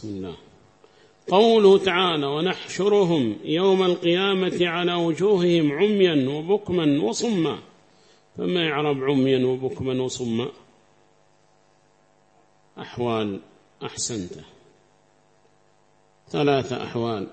بسم الله. قوله تعالى ونحشرهم يوم القيامة على وجوههم عميا وبكما وصما. فما يعرب عميا وبكما وصما؟ أحوال، أحسنت، 3 أحوال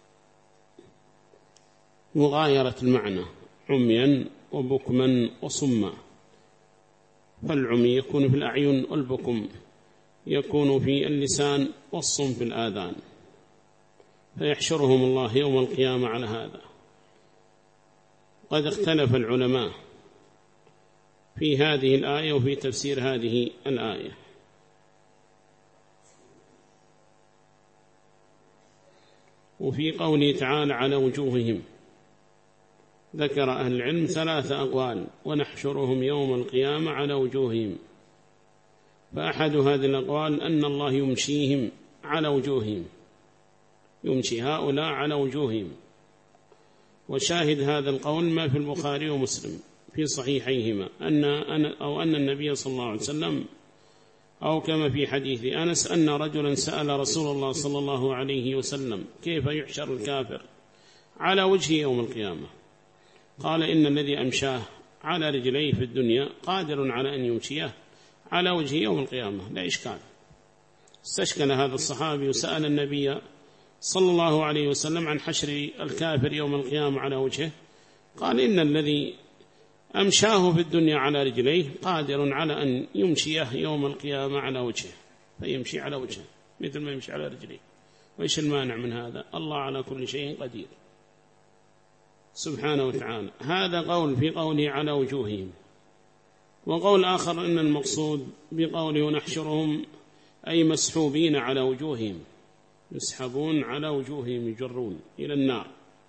مغايرة المعنى، عميا وبكما وصما. فالعمي يكون في الأعين والبكم يكون في اللسان والصم في الآذان، فيحشرهم الله يوم القيامة على هذا. قد اختلف العلماء في هذه الآية وفي تفسير هذه الآية. وفي قوله تعالى على وجوههم ذكر أهل العلم 3 أقوال: ونحشرهم يوم القيامة على وجوههم. فأحد هذه الأقوال أن الله يمشيهم على وجوههم، يمشي هؤلاء على وجوههم. وشاهد هذا القول ما في البخاري ومسلم في صحيحيهما أن النبي صلى الله عليه وسلم، أو كما في حديث أنس أن رجلا سأل رسول الله صلى الله عليه وسلم كيف يحشر الكافر على وجهه يوم القيامة؟ قال إن الذي أمشاه على رجليه في الدنيا قادر على أن يمشيه على وجهه يوم القيامة، لا إشكال. استشكل هذا الصحابي وسأل النبي صلى الله عليه وسلم عن حشر الكافر يوم القيامة على وجهه، قال إن الذي أمشاه في الدنيا على رجليه قادر على أن يمشيه يوم القيامة على وجهه، فيمشي على وجهه مثل ما يمشي على رجليه. وإيش المانع من هذا؟ الله على كل شيء قدير سبحانه وتعالى. هذا قول في قوله على وجوههم. وقول آخر أن المقصود بقوله ونحشرهم أي مسحوبين على وجوههم، يسحبون على وجوههم، يجرون إلى النار،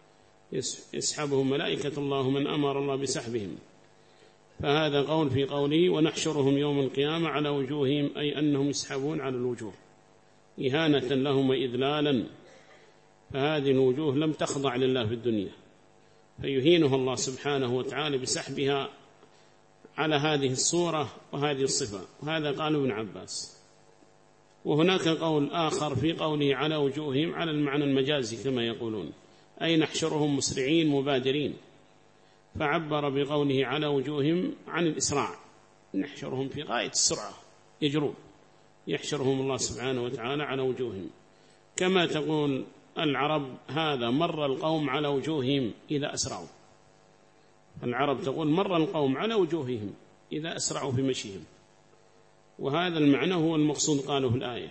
يسحبهم ملائكة الله من أمر الله بسحبهم. فهذا قول في قوله ونحشرهم يوم القيامة على وجوههم، أي أنهم يسحبون على الوجوه إهانة لهم وإذلالا. فهذه الوجوه لم تخضع لله في الدنيا، فيهينها الله سبحانه وتعالى بسحبها على هذه الصورة وهذه الصفة. وهذا قال ابن عباس. وهناك قول آخر في قوله على وجوههم على المعنى المجازي كما يقولون، أي نحشرهم مسرعين مبادرين، فعبر بقوله على وجوههم عن الإسراع، نحشرهم في غاية السرعة يجرون، يحشرهم الله سبحانه وتعالى على وجوههم. كما تقول العرب هذا مر القوم على وجوههم إذا أسرعوا، العرب تقول مر القوم على وجوههم إذا أسرعوا في مشيهم. وهذا المعنى هو المقصود قاله في الآية،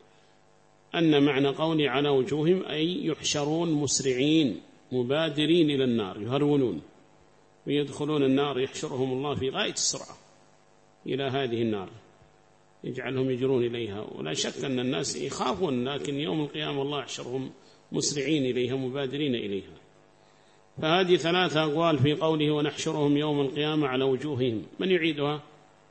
أن معنى قولي على وجوههم أي يحشرون مسرعين مبادرين إلى النار، يهرولون ويدخلون النار، يحشرهم الله في غاية السرعة إلى هذه النار، يجعلهم يجرون إليها. ولا شك أن الناس يخافون، لكن يوم القيامة الله يحشرهم مسرعين إليها مبادرين إليها. فهذه 3 أقوال في قوله ونحشرهم يوم القيامة على وجوههم. من يعيدها؟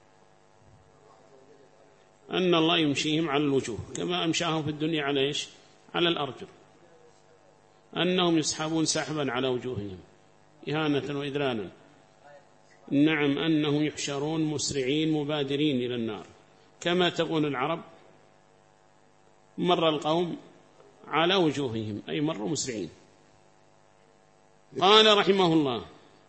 أن الله يمشيهم على الوجوه كما أمشاهم في الدنيا على إيش؟ على الأرجل، أنهم يسحبون سحبا على وجوههم إهانة وإذلالا. نعم، أنهم يحشرون مسرعين مبادرين إلى النار، كما تقول العرب مر القوم على وجوههم، أي مروا مسرعين. قال رحمه الله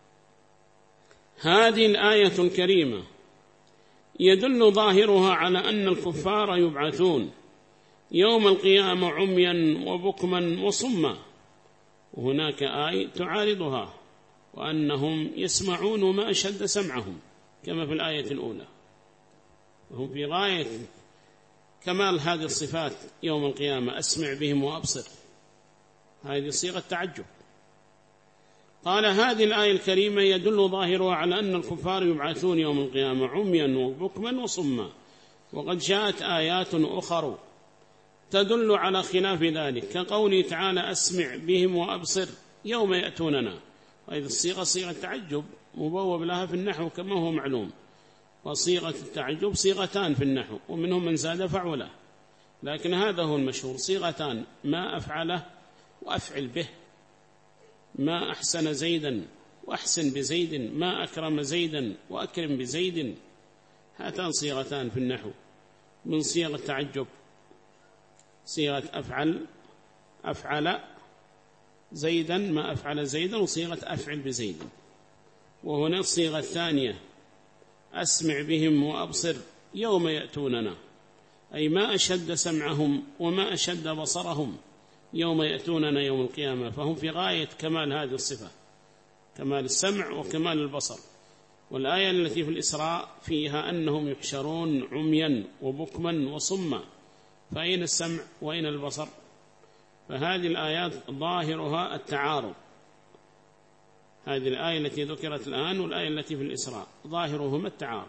هذه الآية الكريمة يدل ظاهرها على أن الكفار يبعثون يوم القيامة عميا وبكما وصما. وهناك آية تعارضها، وأنهم يسمعون وما أشد سمعهم، كما في الآية الأولى، وهم في غاية كمال هذه الصفات يوم القيامة، أسمع بهم وأبصر، هذه صيغة تعجب. قال هذه الآية الكريمة يدل ظاهرها على أن الكفار يبعثون يوم القيامة عميا وبكما وصما. وقد جاءت آيات أخرى تدل على خلاف ذلك، كقوله تعالى أسمع بهم وأبصر يوم يأتوننا. وإذا الصيغة صيغة تعجب مبوب لها في النحو كما هو معلوم، وصيغة التعجب صيغتان في النحو، ومنهم من زاد فعله، لكن هذا هو المشهور، صيغتان: ما أفعله وأفعل به، ما أحسن زيدا وأحسن بزيد، ما أكرم زيدا وأكرم بزيد. هاتان صيغتان في النحو من صيغ التعجب. صيغة أفعل زيدا ما أفعل زيدا، وصيغة أفعل بزيد. وهنا الصيغة الثانية أسمع بهم وأبصر يوم يأتوننا، أي ما أشد سمعهم وما أشد بصرهم يوم يأتوننا يوم القيامة، فهم في غاية كمال هذه الصفة، كمال السمع وكمال البصر. والآية التي في الإسراء فيها أنهم يحشرون عميا وبكما وصما، فأين السمع وأين البصر؟ فهذه الآيات ظاهرها التعارض، هذه الآية التي ذكرت الآن والآية التي في الإسراء ظاهرهما التعارض،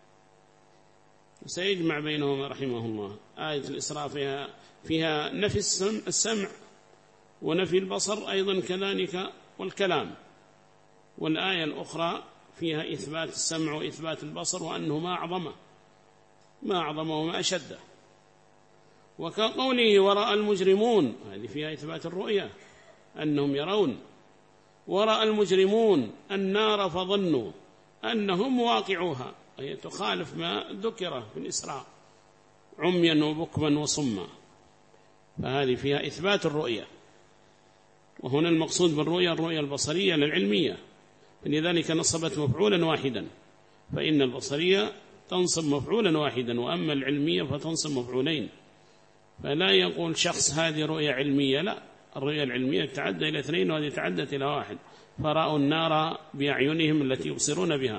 سيجمع بينهما رحمه الله. آية الإسراء فيها نفي السمع ونفي البصر أيضا كذلك والكلام، والآية الأخرى فيها إثبات السمع وإثبات البصر وأنه ما أعظم وما أشد. وكقوله ورأى المجرمون، هذه فيها إثبات الرؤية أنهم يرون، ورأى المجرمون النار فظنوا أنهم واقعوها، أي تخالف ما ذكر في الإسراء عميا وبكما وصما، فهذه فيها إثبات الرؤية. وهنا المقصود بالرؤية الرؤية البصرية للعلمية، فلذلك نصبت مفعولا واحدا، فإن البصرية تنصب مفعولا واحدا، وأما العلمية فتنصب مفعولين. فلا يقول شخص هذه رؤية علمية، لا، الرؤية العلمية تعدى إلى 2 وهذه تعدت إلى 1، فرأوا النار بأعينهم التي يبصرون بها،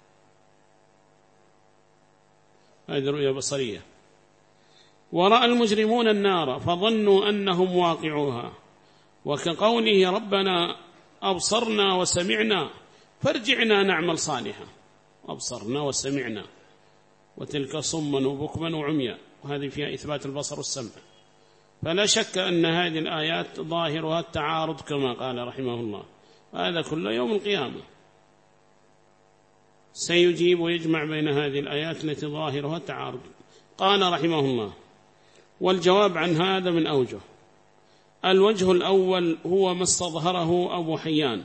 هذه رؤية بصرية. ورأى المجرمون النار فظنوا أنهم واقعوها، وكقوله ربنا أبصرنا وسمعنا فارجعنا نعمل صالحا، أبصرنا وسمعنا، وتلك صما وبكما وعميا، وهذه فيها إثبات البصر والسمع. فلا شك أن هذه الآيات ظاهرها التعارض كما قال رحمه الله، هذا كله يوم القيامة سيجيب ويجمع بين هذه الآيات التي ظاهرها التعارض. قال رحمه الله: والجواب عن هذا من أوجه. الوجه الأول هو ما استظهره أبو حيان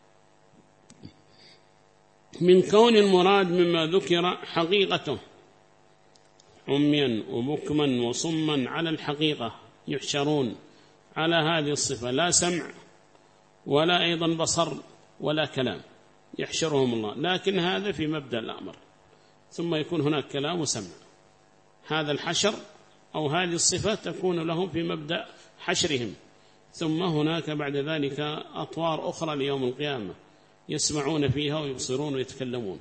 من كون المراد مما ذكر حقيقته، عميا وبكما وصما على الحقيقة يحشرون على هذه الصفة، لا سمع ولا أيضا بصر ولا كلام، يحشرهم الله، لكن هذا في مبدأ الأمر، ثم يكون هناك كلام وسمع. هذا الحشر أو هذه الصفة تكون لهم في مبدأ حشرهم، ثم هناك بعد ذلك أطوار أخرى ليوم القيامة يسمعون فيها ويبصرون ويتكلمون،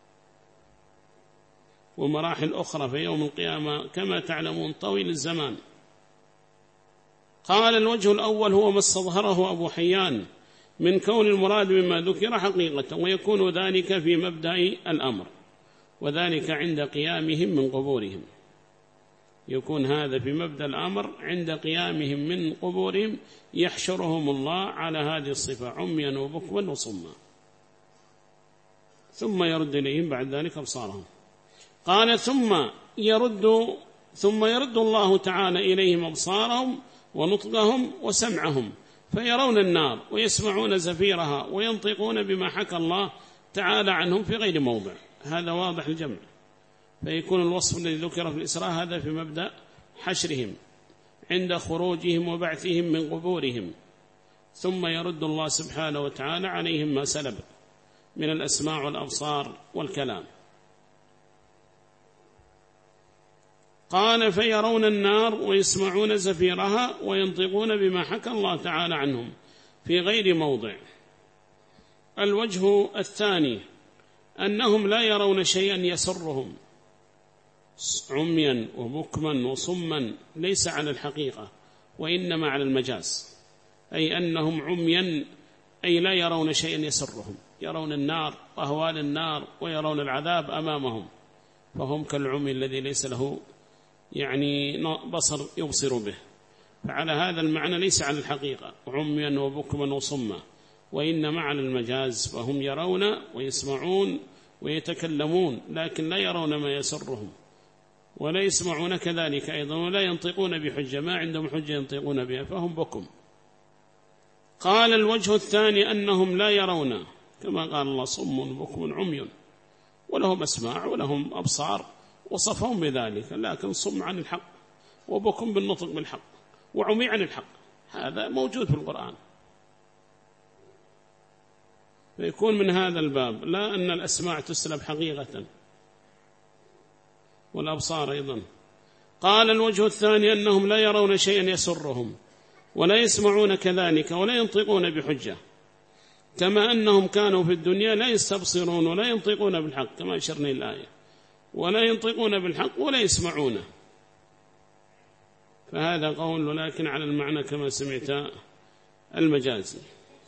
ومراحل أخرى في يوم القيامة كما تعلمون طويل الزمان. قال: الوجه الأول هو ما استظهره أبو حيان من كون المراد مما ذكر حقيقة، ويكون ذلك في مبدأ الأمر، وذلك عند قيامهم من قبورهم، يكون هذا في مبدأ الأمر عند قيامهم من قبورهم، يحشرهم الله على هذه الصفة عميا وبكما وصما، ثم يرد إليهم بعد ذلك أبصارهم. قال: ثم يرد الله تعالى إليهم أبصارهم ونطقهم وسمعهم، فيرون النار ويسمعون زفيرها وينطقون بما حكى الله تعالى عنهم في غير موضع. هذا واضح الجمع، فيكون الوصف الذي ذكر في الإسراء هذا في مبدأ حشرهم عند خروجهم وبعثهم من قبورهم، ثم يرد الله سبحانه وتعالى عليهم ما سلب من الأسماع والأبصار والكلام. قال: فيرون النار ويسمعون زفيرها وينطقون بما حكى الله تعالى عنهم في غير موضع. الوجه الثاني أنهم لا يرون شيئا يسرهم، عميا وبكما وصما، ليس على الحقيقة وإنما على المجاز، أي أنهم عميا أي لا يرون شيئا يسرهم، يرون النار وأهوال النار ويرون العذاب أمامهم، فهم كالعمي الذي ليس له بصر يبصر به. فعلى هذا المعنى ليس على الحقيقة عميا وبكما وصما، وإنما على المجاز، فهم يرون ويسمعون ويتكلمون، لكن لا يرون ما يسرهم، ولا يسمعون كذلك أيضا، ولا ينطقون بحجة، ما عندهم حجة ينطقون بها، فهم بكم. قال: الوجه الثاني أنهم لا يرون، كما قال الله: صم بكم عمي، ولهم أسماع ولهم أبصار، وصفهم بذلك، لكن صم عن الحق وبكم بالنطق بالحق. وعمي عن الحق، هذا موجود في القرآن. فيكون من هذا الباب لا أن الأسماع تسلب حقيقة والأبصار أيضا. قال الوجه الثاني أنهم لا يرون شيئا يسرهم ولا يسمعون كذلك ولا ينطقون بحجة، كما أنهم كانوا في الدنيا لا يستبصرون ولا ينطقون بالحق كما أشرنا الآية، ولا ينطقون بالحق ولا يسمعونه. فهذا قول ولكن على المعنى كما سمعت المجازي.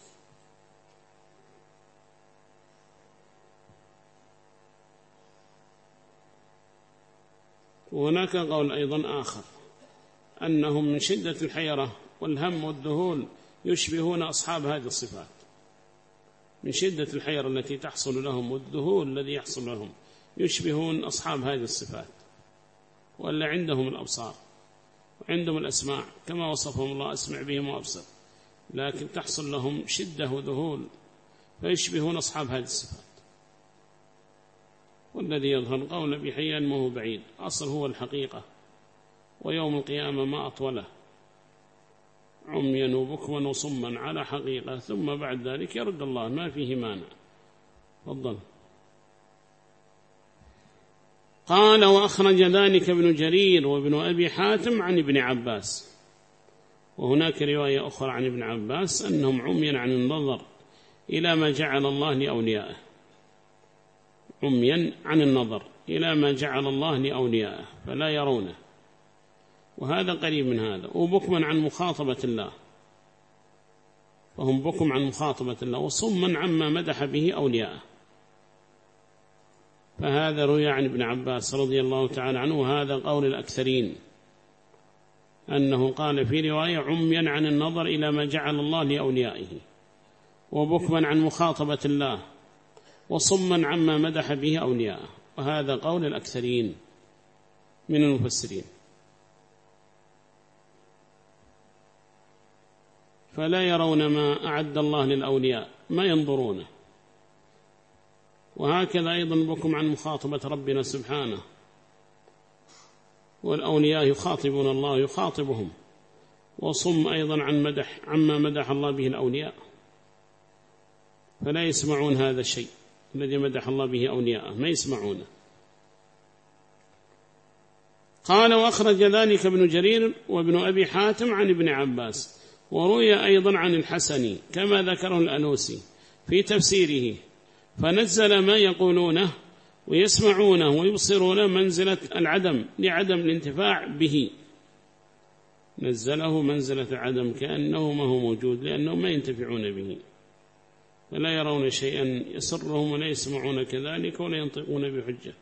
وهناك قول أيضا آخر أنهم من شدة الحيرة والهم والذهول يشبهون أصحاب هذه الصفات، من شدة الحيرة التي تحصل لهم والذهول الذي يحصل لهم يشبهون أصحاب هذه الصفات، وألا عندهم الأبصار وعندهم الأسماع كما وصفهم الله أسمع بهم وأبصر، لكن تحصل لهم شدة وذهول فيشبهون أصحاب هذه الصفات. والذي يظهر قول بحيان ما هو بعيد، أصل هو الحقيقة، ويوم القيامة ما أطوله، عميا وبكما وصما على حقيقة، ثم بعد ذلك يرد الله ما فيه مانع. تفضل. قال وأخرج ذلك ابن جرير وابن أبي حاتم عن ابن عباس. وهناك رواية أخرى عن ابن عباس أنهم عميا عن النظر إلى ما جعل الله لأوليائه، عميا عن النظر إلى ما جعل الله لأوليائه فلا يرونه، وهذا قريب من هذا. وبكما عن مخاطبة الله، فهم بكم عن مخاطبة الله، وصما عما مدح به أولياءه. فهذا روي عن ابن عباس رضي الله تعالى عنه، وهذا قول الأكثرين أنه قال في رواية عميا عن النظر إلى ما جعل الله لأوليائه، وبكما عن مخاطبة الله، وصما عما مدح به أولياءه، وهذا قول الأكثرين من المفسرين. فلا يرون ما أعد الله للأولياء، ما ينظرونه. وهكذا أيضا بكم عن مخاطبة ربنا سبحانه، والأولياء يخاطبون الله يخاطبهم، وصم أيضا عن عما مدح الله به الأولياء، فلا يسمعون هذا الشيء الذي مدح الله به أولياءه، ما يسمعونه. قال وأخرج ذلك ابن جرير وابن أبي حاتم عن ابن عباس، وروي أيضا عن الحسني كما ذكره الألوسي في تفسيره، فنزل ما يقولونه ويسمعونه ويبصرون منزلة العدم لعدم الانتفاع به، نزله منزلة العدم كأنه ما هو موجود، لأنه ما ينتفعون به، فلا يرون شيئا يسرهم ولا يسمعون كذلك ولا ينطقون بحجة،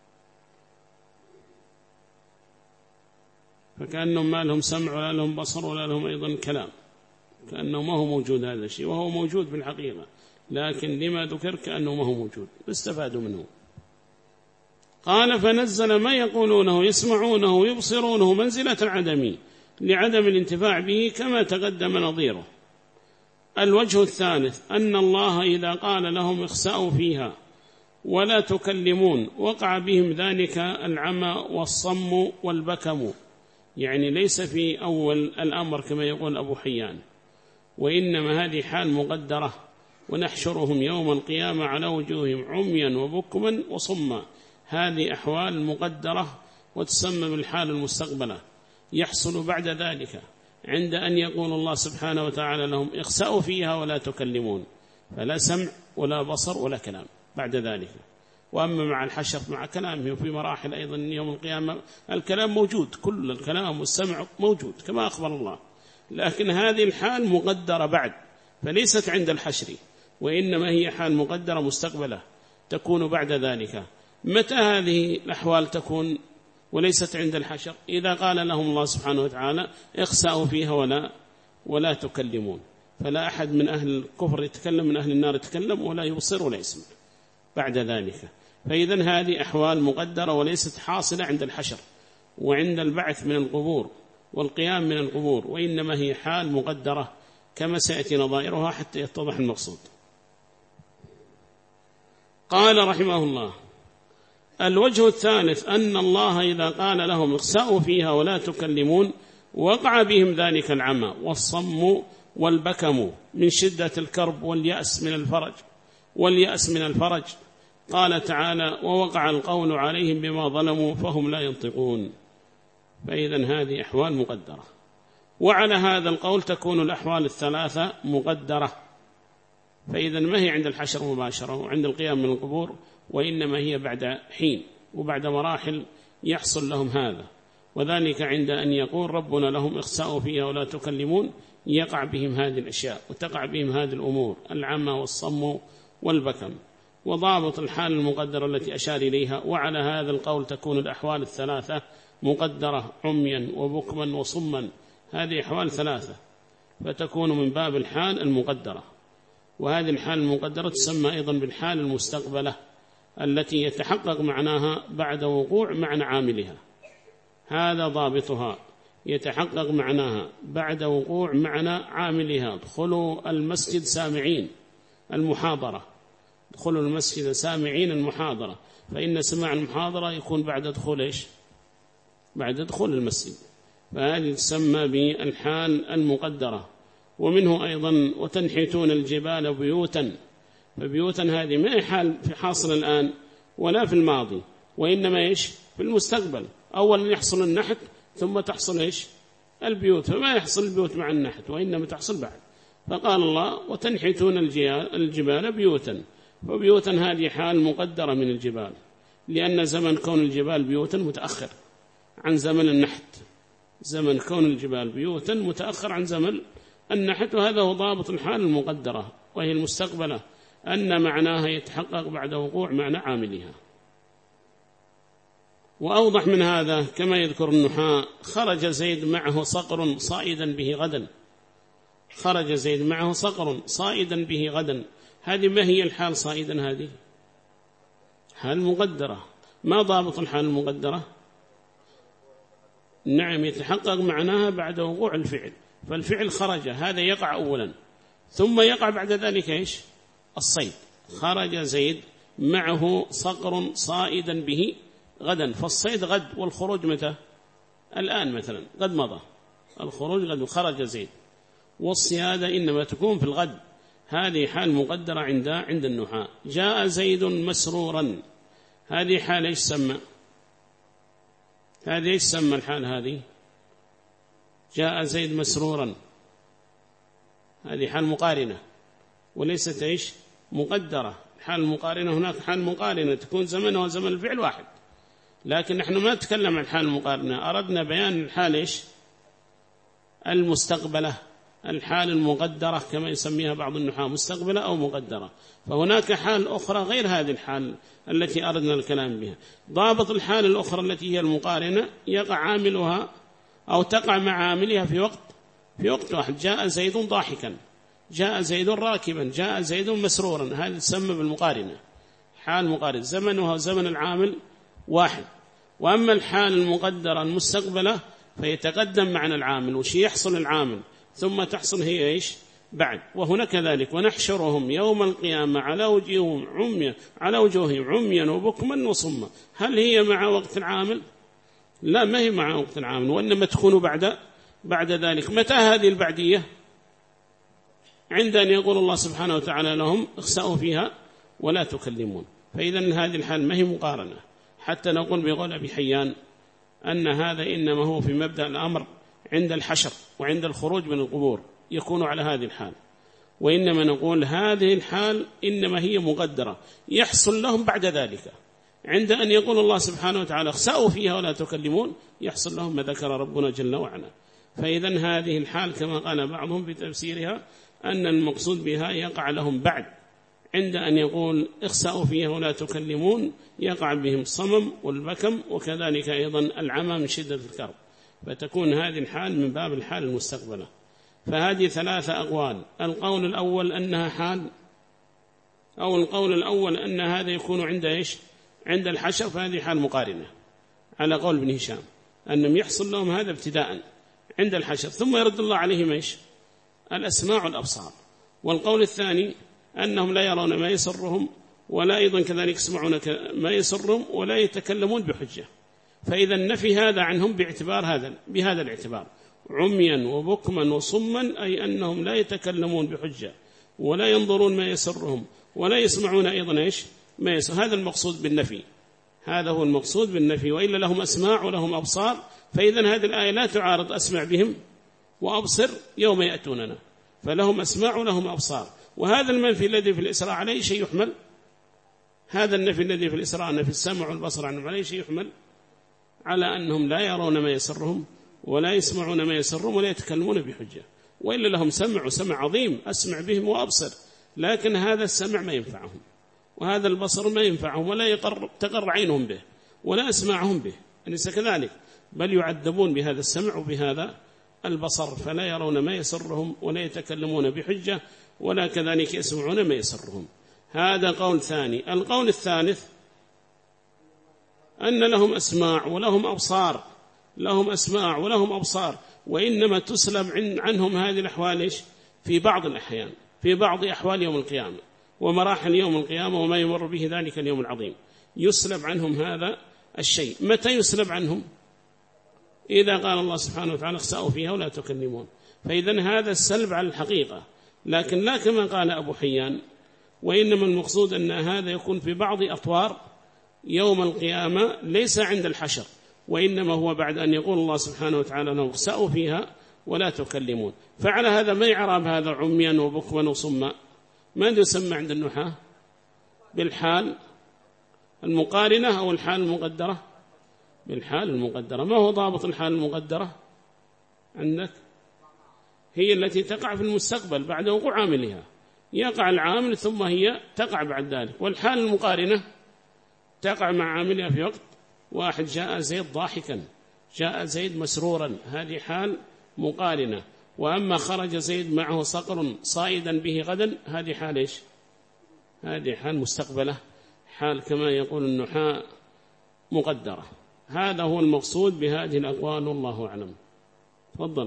فكأنهم ما لهم سمع ولا لهم بصر ولا لهم أيضا كلام، كأنه ما هو موجود هذا الشيء، وهو موجود في الحقيقة، لكن لما ذكر كأنه ما هو موجود، استفادوا منه. قال فنزل ما يقولونه يسمعونه ويبصرونه منزلة العدم لعدم الانتفاع به كما تقدم نظيره. الوجه الثالث أن الله إذا قال لهم اخسأوا فيها ولا تكلمون وقع بهم ذلك العمى والصم والبكم، يعني ليس في أول الأمر كما يقول أبو حيان، وإنما هذه حال مقدرة، ونحشرهم يوم القيامة على وجوههم عميا وبكما وصما، هذه أحوال مقدرة وتسمى بالحال المستقبلة، يحصل بعد ذلك عند أن يقول الله سبحانه وتعالى لهم اخسأوا فيها ولا تكلمون، فلا سمع ولا بصر ولا كلام بعد ذلك. وأما مع الحشر مع كلامه في مراحل أيضا يوم القيامة الكلام موجود، كل الكلام والسمع موجود كما أخبر الله، لكن هذه الحال مقدرة بعد، فليست عند الحشر، وإنما هي حال مقدرة مستقبلة تكون بعد ذلك. متى هذه الأحوال تكون وليست عند الحشر؟ إذا قال لهم الله سبحانه وتعالى اخسأوا فيها ولا تكلمون، فلا أحد من أهل الكفر يتكلم، من أهل النار يتكلم ولا يبصر ولا يسمع بعد ذلك. فإذن هذه أحوال مقدرة وليست حاصلة عند الحشر وعند البعث من القبور والقيام من القبور، وإنما هي حال مقدرة كما سيأتي نظائرها حتى يتضح المقصود. قال رحمه الله الوجه الثالث أن الله إذا قال لهم اخسأوا فيها ولا تكلمون وقع بهم ذلك العمى والصم والبكم من شدة الكرب واليأس من الفرج. قال تعالى: ووقع القول عليهم بما ظلموا فهم لا ينطقون. فإذن هذه أحوال مقدرة، وعلى هذا القول تكون الأحوال الثلاثة مقدرة. فإذن ما هي عند الحشر مباشرة وعند القيام من القبور، وإنما هي بعد حين وبعد مراحل يحصل لهم هذا. وذلك عند أن يقول ربنا لهم: اخسأوا فيها ولا تكلمون، يقع بهم هذه الأشياء وتقع بهم هذه الأمور، العمى والصم والبكم. وضابط الحال المقدرة التي أشار إليها، وعلى هذا القول تكون الأحوال الثلاثة مقدرة: عميا وبكما وصما. هذه أحوال ثلاثة، فتكون من باب الحال المقدرة. وهذه الحال المقدرة تسمى أيضا بالحال المستقبلة، التي يتحقق معناها بعد وقوع معنى عاملها. هذا ضابطها، يتحقق معناها بعد وقوع معنى عاملها. ادخلوا المسجد سامعين المحاضرة، ادخلوا المسجد سامعين المحاضرة، فإن سماع المحاضرة يكون بعد دخول إيش؟ بعد دخول المسجد. فهذه تسمى بالحال المقدرة. ومنه أيضا: وتنحتون الجبال بيوتا. فبيوتا هذه ما هي حال في حاصل الآن ولا في الماضي، وإنما إيش؟ في المستقبل. أولا يحصل النحت ثم تحصل إيش؟ البيوت. فما يحصل البيوت مع النحت، وإنما تحصل بعد. فقال الله: وتنحتون الجبال بيوتا. وبيوتا هذه حال مقدرة من الجبال، لأن زمن كون الجبال بيوتا متأخر عن زمن النحت. زمن كون الجبال بيوتا متأخر عن زمن النحت. وهذا هو ضابط الحال المقدرة، وهي المستقبلة، أن معناها يتحقق بعد وقوع معنى عاملها. وأوضح من هذا كما يذكر النحاة: خرج زيد معه صقر صائدا به غدا. خرج زيد معه صقر صائدا به غدا. هذه ما هي الحال صائدا؟ هذه حال مقدرة. ما ضابط الحال المقدرة؟ نعم، يتحقق معناها بعد وقوع الفعل. فالفعل خرج هذا يقع أولا، ثم يقع بعد ذلك إيش؟ الصيد. خرج زيد معه صقر صائدا به غدا. فالصيد غد، والخروج متى؟ الآن مثلا، قد مضى الخروج غد، خرج زيد. والصيادة إنما تكون في الغد. هذه حال مقدرة عند النحاة. جاء زيد مسرورا. هذه حال إيش سمى؟ هذه إيش سمى الحال هذه؟ جاء زيد مسرورا. هذه حال مقارنة وليست إيش؟ مقدرة. حال مقارنة، هناك حال مقارنة تكون زمنها وزمن الفعل واحد، لكن نحن ما نتكلم عن الحال المقارنة، أردنا بيان الحال إيش؟ المستقبلة، الحال المقدرة كما يسميها بعض النحاة، مستقبلة أو مقدرة. فهناك حال أخرى غير هذه الحال التي أردنا الكلام بها. ضابط الحال الأخرى التي هي المقارنة يقع عاملها أو تقع مع عاملها في وقت واحد. جاء زيد ضاحكا، جاء زيد راكبا، جاء زيد مسرورا. هذا تسمى بالمقارنة، حال مقارنة زمنها وزمن العامل واحد. وأما الحال المقدرة المستقبلة فيتقدم معنى العامل، وش يحصل العامل ثم تحصل هي إيش؟ بعد. وهنا كذلك: ونحشرهم يوم القيامة على وجوههم عميا وبكما وصما. هل هي مع وقت العامل؟ لا، ما هي مع وقت العامل، وإنما تكون بعد ذلك. متى هذه البعدية؟ عند أن يقول الله سبحانه وتعالى لهم: اخسأوا فيها ولا تكلمون. فإذن هذه الحال ما هي مقارنة، حتى نقول بقول أبي حيان أن هذا إنما هو في مبدأ الأمر عند الحشر وعند الخروج من القبور يكون على هذه الحال. وإنما نقول هذه الحال إنما هي مقدرة يحصل لهم بعد ذلك، عند أن يقول الله سبحانه وتعالى: اخسأوا فيها ولا تكلمون، يحصل لهم ما ذكر ربنا جل وعلا. فإذن هذه الحال كما قال بعضهم في تفسيرها أن المقصود بها يقع لهم بعد، عند أن يقول اخسأوا فيها ولا تكلمون يقع بهم الصمم والبكم، وكذلك أيضا العمى من شدة الكرب. فتكون هذه الحال من باب الحال المستقبلة. فهذه ثلاثة أقوال. القول الأول أنها حال، أو القول الأول أن هذا يكون عند إيش؟ عند الحشر، فهذه حال مقارنة على قول ابن هشام، أنهم يحصل لهم هذا ابتداء عند الحشر، ثم يرد الله عليهم إيش؟ الأسماع والأبصار. والقول الثاني أنهم لا يرون ما يسرهم، ولا أيضا كذلك يسمعون ما يسرهم، ولا يتكلمون بحجة. فإذا النفي هذا عنهم بهذا الاعتبار. عميا وبكما وصما، أي أنهم لا يتكلمون بحجة ولا ينظرون ما يسرهم ولا يسمعون أيضا إيش ما يسر. هذا المقصود بالنفي، هذا هو المقصود بالنفي. وإلا لهم أسماع ولهم أبصار، فإذا هذه الآية لا تعارض أسمع بهم وأبصر يوم يأتوننا، فلهم أسماع ولهم أبصار. وهذا المنفي الذي في الإسراء عليه شيء يحمل، هذا النفي الذي في الإسراء نفي السمع والبصر عنهم عليه شيء يحمل على أنهم لا يرون ما يسرهم ولا يسمعون ما يسرهم ولا يتكلمون بحجة. وإلا لهم سمع وسمع عظيم أسمع بهم وأبصر، لكن هذا السمع ما ينفعهم وهذا البصر ما ينفعهم ولا تقر عينهم به ولا أسمعهم به، أليس كذلك؟ بل يعذبون بهذا السمع وبهذا البصر، فلا يرون ما يسرهم ولا يتكلمون بحجة ولا كذلك يسمعون ما يسرهم. هذا قول ثاني. القول الثالث أن لهم أسماع ولهم أبصار، لهم أسماع ولهم أبصار، وإنما تسلب عنهم هذه الأحوال في بعض الأحيان، في بعض أحوال يوم القيامة ومراحل يوم القيامة وما يمر به ذلك اليوم العظيم، يسلب عنهم هذا الشيء. متى يسلب عنهم؟ إذا قال الله سبحانه وتعالى اخسأوا فيها ولا تكلمون، فإذا هذا السلب على الحقيقة، لكن لا كما قال أبو حيان، وإنما المقصود أن هذا يكون في بعض أطوار يوم القيامة ليس عند الحشر، وإنما هو بعد أن يقول الله سبحانه وتعالى لهم اخسأوا فيها ولا تكلمون. فعلى هذا ما يعرب هذا عميا وبكما وصما؟ ماذا يسمى عند النحاة؟ بالحال المقارنة أو الحال المقدرة؟ بالحال المقدرة. ما هو ضابط الحال المقدرة عندك؟ هي التي تقع في المستقبل بعد وقوع عاملها، يقع العامل ثم هي تقع بعد ذلك. والحال المقارنة تقع مع عاملها في وقت واحد، جاء زيد ضاحكا، جاء زيد مسرورا، هذه حال مقارنة. وأما خرج زيد معه صقر صائدا به غدا، هذه حال إيش؟ هذه حال مستقبلة، حال كما يقول النحاة مقدرة. هذا هو المقصود بهذه الأقوال والله أعلم. تفضل.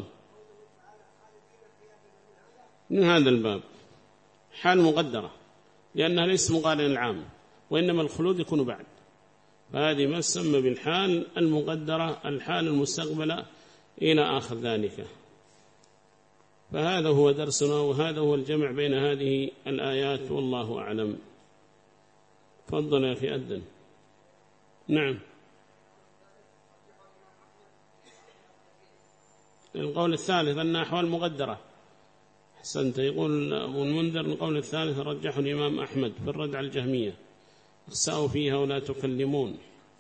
من هذا الباب حال مقدرة، لأنها ليس مقارنة العام، وإنما الخلود يكون بعد، فهذه ما تسمى بالحال المقدرة، الحال المستقبلة إلى آخر ذلك. فهذا هو درسنا، وهذا هو الجمع بين هذه الآيات والله أعلم. تفضل يا أخي أذن. نعم. القول الثالث أن أحوال مقدرة. أحسنت. يقول أبو المنذر القول الثالث رجحه الإمام أحمد في الرد على الجهمية، اخسأوا فيها ولا تكلمون،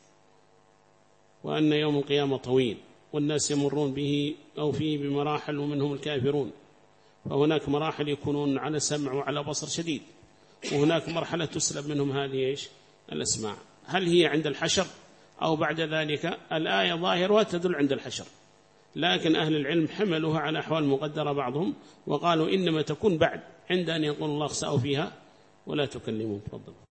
وأن يوم القيامة طويل والناس يمرون به أو فيه بمراحل ومنهم الكافرون، فهناك مراحل يكونون على سمع وعلى بصر شديد، وهناك مرحلة تسلب منهم هذه إيش؟ الأسماع. هل هي عند الحشر أو بعد ذلك؟ الآية ظاهرها تدل عند الحشر، لكن أهل العلم حملوها على أحوال مقدرة بعضهم، وقالوا إنما تكون بعد عند أن يقول الله اخسأوا فيها ولا تكلمون. تفضل.